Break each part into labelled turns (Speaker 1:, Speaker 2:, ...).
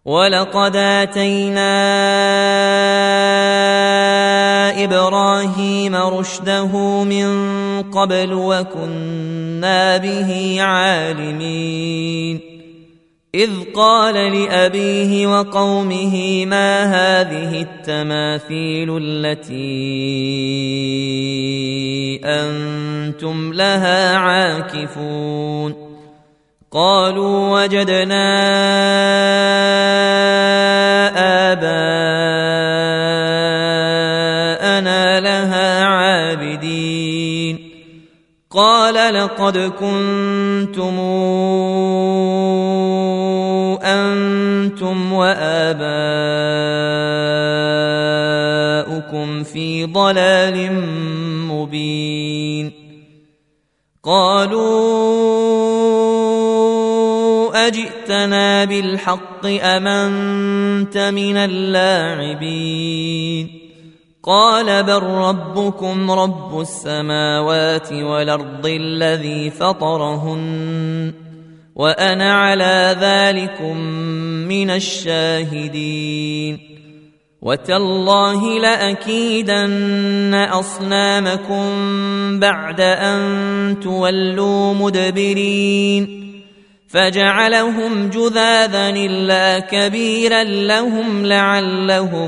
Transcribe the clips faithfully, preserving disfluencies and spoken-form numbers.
Speaker 1: ولقد آتينا إبراهيم رشده من قبل وكنا به عالمين إذ قال لأبيه وقومه ما هذه التماثيل التي أنتم لها عاكفون قالوا وجدنا آباءنا لها عابدين قال لقد كنتم أنتم وآباؤكم في ضلال مبين قالوا أجئتنا بالحق أم أنت من اللاعبين قال بل ربكم رب السماوات والأرض الذي فطرهن وأنا على ذلكم من الشاهدين وتالله لأكيدن أصنامكم بعد أن تولوا مدبرين فجعلهم جذاذا إلا كبيرا لهم لعلهم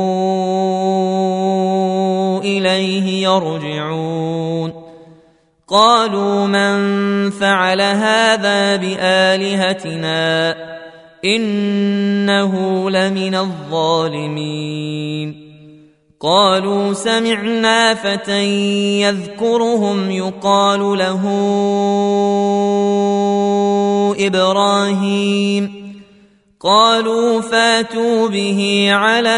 Speaker 1: إليه يرجعون قالوا من فعل هذا بآلهتنا إنه لمن الظالمين قالوا سمعنا فتى يذكرهم يقال له إبراهيم قالوا فاتوا به على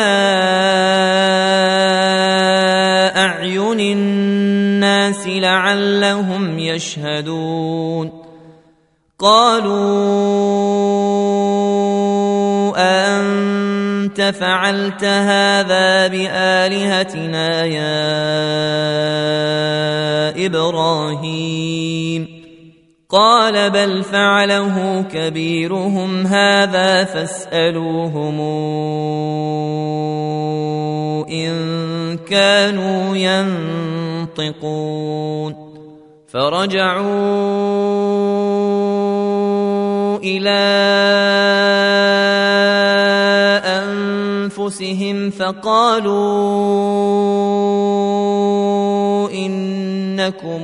Speaker 1: أعين الناس لعلهم يشهدون قالوا أنت فعلت هذا بآلهتنا يا إبراهيم قال بل فعله كبيرهم هذا فاسألوهم إن كانوا ينطقون فرجعوا إلى أنفسهم فقالوا إنكم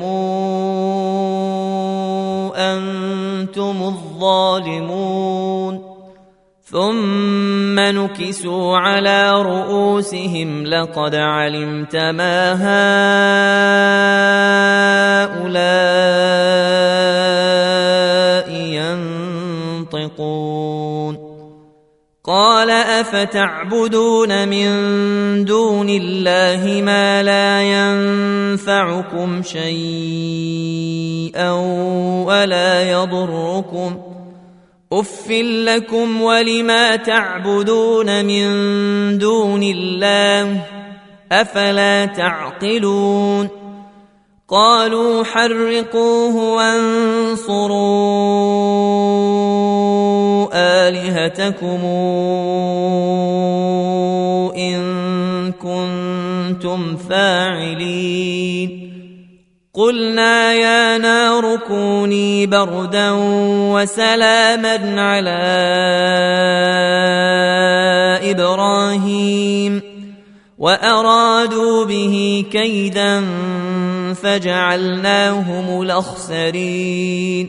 Speaker 1: أنتم الظالمون ثم نكسوا على رؤوسهم لقد علمت ما هؤلاء ينطقون قال أفتعبدون من دون الله ما لا ينفعكم شيئا ولا يضركم أف لكم ولما تعبدون من دون الله أفلا تعقلون قالوا حرقوه وانصروا آلهتكم إن كنتم فاعلين قلنا يا نار كوني بردا وسلاما على إبراهيم وأرادوا به كيدا فجعلناهم الأخسرين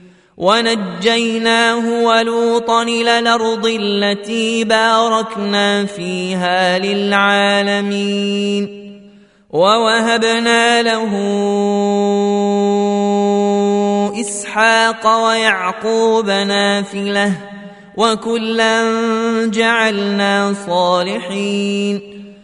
Speaker 1: ونجيناه ولوطا إلى الأرض التي باركنا فيها للعالمين ووهبنا له إسحاق ويعقوب نافلة وكلا جعلنا صالحين